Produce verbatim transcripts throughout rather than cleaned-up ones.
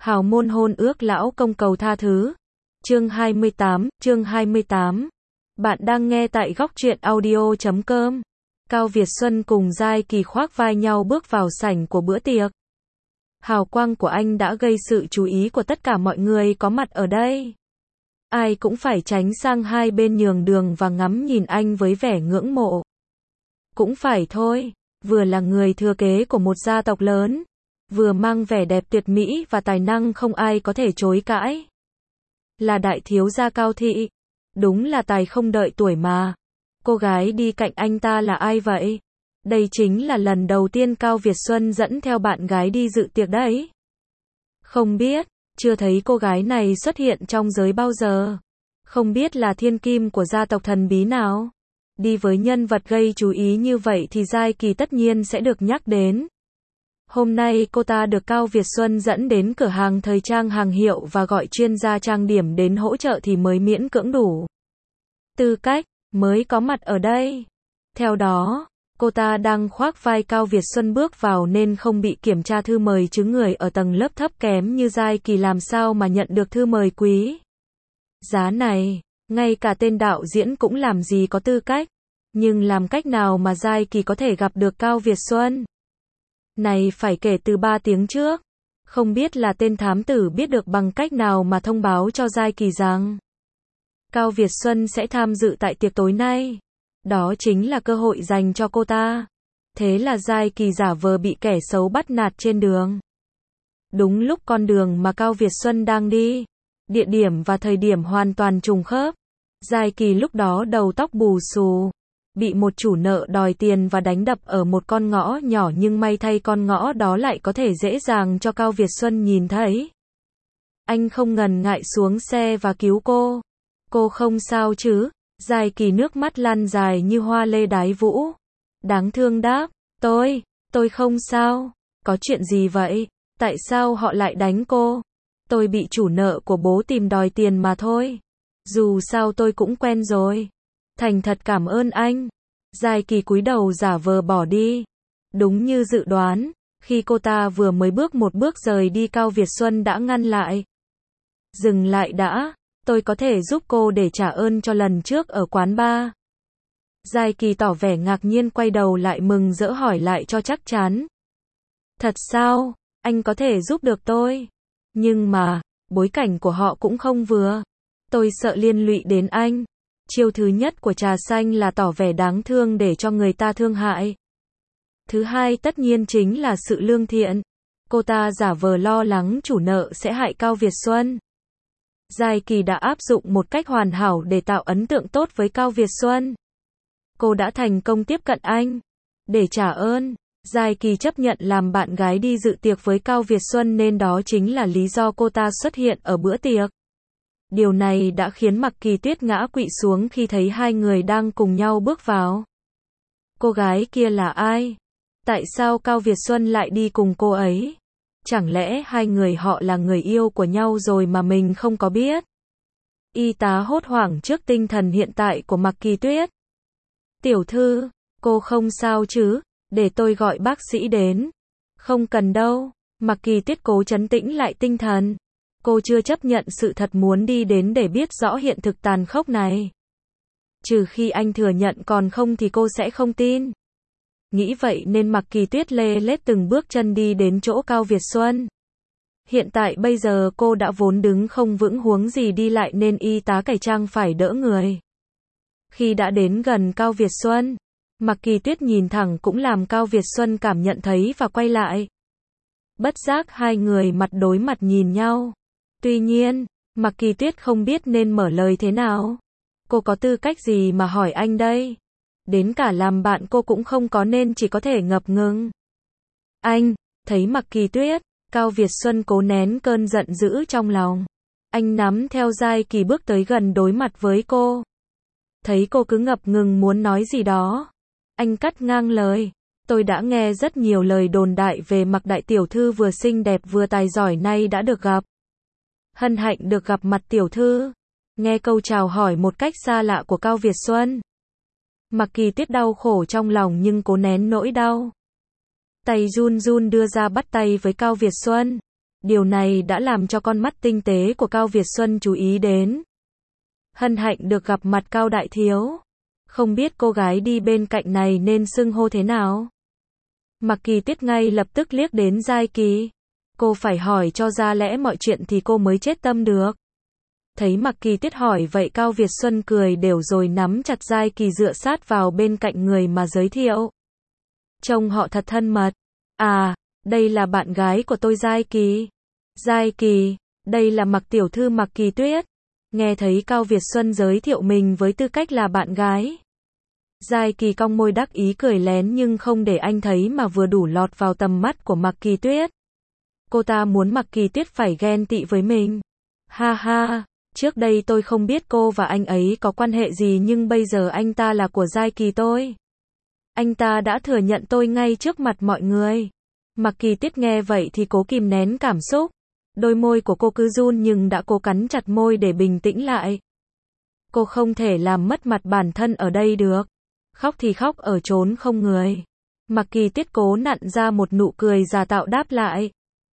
Hào môn hôn ước lão công cầu tha thứ. Chương hai mươi tám, chương hai mươi tám. Bạn đang nghe tại góc truyện audio chấm com. Cao Việt Xuân cùng Giai Kỳ khoác vai nhau bước vào sảnh của bữa tiệc. Hào quang của anh đã gây sự chú ý của tất cả mọi người có mặt ở đây. Ai cũng phải tránh sang hai bên nhường đường và ngắm nhìn anh với vẻ ngưỡng mộ. Cũng phải thôi, vừa là người thừa kế của một gia tộc lớn, vừa mang vẻ đẹp tuyệt mỹ và tài năng không ai có thể chối cãi. Là đại thiếu gia Cao Thị. Đúng là tài không đợi tuổi mà. Cô gái đi cạnh anh ta là ai vậy? Đây chính là lần đầu tiên Cao Việt Xuân dẫn theo bạn gái đi dự tiệc đấy. Không biết, chưa thấy cô gái này xuất hiện trong giới bao giờ. Không biết là thiên kim của gia tộc thần bí nào. Đi với nhân vật gây chú ý như vậy thì Giai Kỳ tất nhiên sẽ được nhắc đến. Hôm nay cô ta được Cao Việt Xuân dẫn đến cửa hàng thời trang hàng hiệu và gọi chuyên gia trang điểm đến hỗ trợ thì mới miễn cưỡng đủ tư cách, mới có mặt ở đây. Theo đó, cô ta đang khoác vai Cao Việt Xuân bước vào nên không bị kiểm tra thư mời chứ người ở tầng lớp thấp kém như Giai Kỳ làm sao mà nhận được thư mời quý. Giá này, ngay cả tên đạo diễn cũng làm gì có tư cách. Nhưng làm cách nào mà Giai Kỳ có thể gặp được Cao Việt Xuân? Này phải kể từ ba tiếng trước. Không biết là tên thám tử biết được bằng cách nào mà thông báo cho Giai Kỳ rằng Cao Việt Xuân sẽ tham dự tại tiệc tối nay. Đó chính là cơ hội dành cho cô ta. Thế là Giai Kỳ giả vờ bị kẻ xấu bắt nạt trên đường. Đúng lúc con đường mà Cao Việt Xuân đang đi, địa điểm và thời điểm hoàn toàn trùng khớp. Giai Kỳ lúc đó đầu tóc bù xù, bị một chủ nợ đòi tiền và đánh đập ở một con ngõ nhỏ, nhưng may thay con ngõ đó lại có thể dễ dàng cho Cao Việt Xuân nhìn thấy. Anh không ngần ngại xuống xe và cứu cô. Cô không sao chứ? Giai Kỳ nước mắt lăn dài như hoa lê đái vũ. Đáng thương đáp, tôi, tôi không sao. Có chuyện gì vậy? Tại sao họ lại đánh cô? Tôi bị chủ nợ của bố tìm đòi tiền mà thôi. Dù sao tôi cũng quen rồi. Thành thật cảm ơn anh. Giai Kỳ cúi đầu giả vờ bỏ đi. Đúng như dự đoán, khi cô ta vừa mới bước một bước rời đi, Cao Việt Xuân đã ngăn lại. Dừng lại đã, tôi có thể giúp cô để trả ơn cho lần trước ở quán bar. Giai Kỳ tỏ vẻ ngạc nhiên quay đầu lại mừng rỡ hỏi lại cho chắc chắn. Thật sao, anh có thể giúp được tôi? Nhưng mà, bối cảnh của họ cũng không vừa. Tôi sợ liên lụy đến anh. Chiêu thứ nhất của trà xanh là tỏ vẻ đáng thương để cho người ta thương hại. Thứ hai tất nhiên chính là sự lương thiện. Cô ta giả vờ lo lắng chủ nợ sẽ hại Cao Việt Xuân. Giai Kỳ đã áp dụng một cách hoàn hảo để tạo ấn tượng tốt với Cao Việt Xuân. Cô đã thành công tiếp cận anh. Để trả ơn, Giai Kỳ chấp nhận làm bạn gái đi dự tiệc với Cao Việt Xuân nên đó chính là lý do cô ta xuất hiện ở bữa tiệc. Điều này đã khiến Mạc Kỳ Tuyết ngã quỵ xuống khi thấy hai người đang cùng nhau bước vào. Cô gái kia là ai? Tại sao Cao Việt Xuân lại đi cùng cô ấy? Chẳng lẽ hai người họ là người yêu của nhau rồi mà mình không có biết? Y tá hốt hoảng trước tinh thần hiện tại của Mạc Kỳ Tuyết. Tiểu thư, cô không sao chứ? Để tôi gọi bác sĩ đến. Không cần đâu. Mạc Kỳ Tuyết cố trấn tĩnh lại tinh thần. Cô chưa chấp nhận sự thật muốn đi đến để biết rõ hiện thực tàn khốc này. Trừ khi anh thừa nhận, còn không thì cô sẽ không tin. Nghĩ vậy nên Mạc Kỳ Tuyết lê lết từng bước chân đi đến chỗ Cao Việt Xuân. Hiện tại bây giờ cô đã vốn đứng không vững huống gì đi lại nên y tá cải trang phải đỡ người. Khi đã đến gần Cao Việt Xuân, Mạc Kỳ Tuyết nhìn thẳng cũng làm Cao Việt Xuân cảm nhận thấy và quay lại. Bất giác hai người mặt đối mặt nhìn nhau. Tuy nhiên, Mạc Kỳ Tuyết không biết nên mở lời thế nào. Cô có tư cách gì mà hỏi anh đây? Đến cả làm bạn cô cũng không có nên chỉ có thể ngập ngừng. Anh, thấy Mạc Kỳ Tuyết, Cao Việt Xuân cố nén cơn giận dữ trong lòng. Anh nắm theo Giai Kỳ bước tới gần đối mặt với cô. Thấy cô cứ ngập ngừng muốn nói gì đó. Anh cắt ngang lời. Tôi đã nghe rất nhiều lời đồn đại về Mạc đại tiểu thư vừa xinh đẹp vừa tài giỏi, nay đã được gặp. Hân hạnh được gặp mặt tiểu thư. Nghe câu chào hỏi một cách xa lạ của Cao Việt Xuân, Mạc Kỳ Tuyết đau khổ trong lòng nhưng cố nén nỗi đau. Tay run run đưa ra bắt tay với Cao Việt Xuân. Điều này đã làm cho con mắt tinh tế của Cao Việt Xuân chú ý đến. Hân hạnh được gặp mặt Cao đại thiếu. Không biết cô gái đi bên cạnh này nên xưng hô thế nào? Mạc Kỳ Tuyết ngay lập tức liếc đến Giai Kỳ. Cô phải hỏi cho ra lẽ mọi chuyện thì cô mới chết tâm được. Thấy Mạc Kỳ Tuyết hỏi vậy Cao Việt Xuân cười đều rồi nắm chặt Giai Kỳ dựa sát vào bên cạnh người mà giới thiệu. Trông họ thật thân mật. À, đây là bạn gái của tôi Giai Kỳ. Giai Kỳ, đây là Mạc tiểu thư Mạc Kỳ Tuyết. Nghe thấy Cao Việt Xuân giới thiệu mình với tư cách là bạn gái. Giai Kỳ cong môi đắc ý cười lén nhưng không để anh thấy mà vừa đủ lọt vào tầm mắt của Mạc Kỳ Tuyết. Cô ta muốn Mạc Kỳ Tuyết phải ghen tị với mình. Ha ha, trước đây tôi không biết cô và anh ấy có quan hệ gì nhưng bây giờ anh ta là của Giai Kỳ tôi. Anh ta đã thừa nhận tôi ngay trước mặt mọi người. Mạc Kỳ Tuyết nghe vậy thì cố kìm nén cảm xúc. Đôi môi của cô cứ run nhưng đã cố cắn chặt môi để bình tĩnh lại. Cô không thể làm mất mặt bản thân ở đây được. Khóc thì khóc ở chốn không người. Mạc Kỳ Tuyết cố nặn ra một nụ cười giả tạo đáp lại.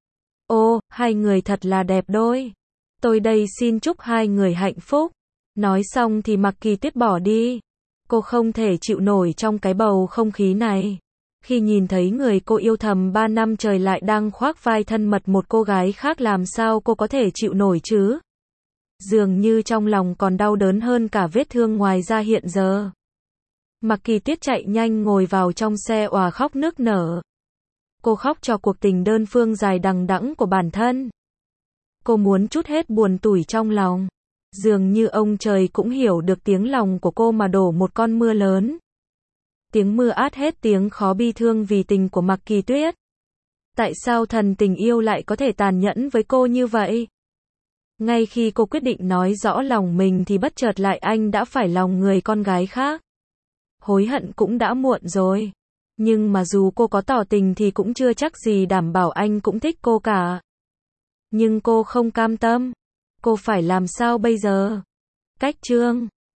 Ô, hai người thật là đẹp đôi. Tôi đây xin chúc hai người hạnh phúc. Nói xong thì Mạc Kỳ Tuyết bỏ đi. Cô không thể chịu nổi trong cái bầu không khí này. Khi nhìn thấy người cô yêu thầm ba năm trời lại đang khoác vai thân mật một cô gái khác làm sao cô có thể chịu nổi chứ? Dường như trong lòng còn đau đớn hơn cả vết thương ngoài da hiện giờ. Mạc Kỳ Tuyết chạy nhanh ngồi vào trong xe òa khóc nức nở. Cô khóc cho cuộc tình đơn phương dài đằng đẵng của bản thân. Cô muốn trút hết buồn tủi trong lòng. Dường như ông trời cũng hiểu được tiếng lòng của cô mà đổ một con mưa lớn. Tiếng mưa át hết tiếng khó bi thương vì tình của Mạc Kỳ Tuyết. Tại sao thần tình yêu lại có thể tàn nhẫn với cô như vậy? Ngay khi cô quyết định nói rõ lòng mình thì bất chợt lại anh đã phải lòng người con gái khác. Hối hận cũng đã muộn rồi. Nhưng mà dù cô có tỏ tình thì cũng chưa chắc gì đảm bảo anh cũng thích cô cả. Nhưng cô không cam tâm. Cô phải làm sao bây giờ? Cách chương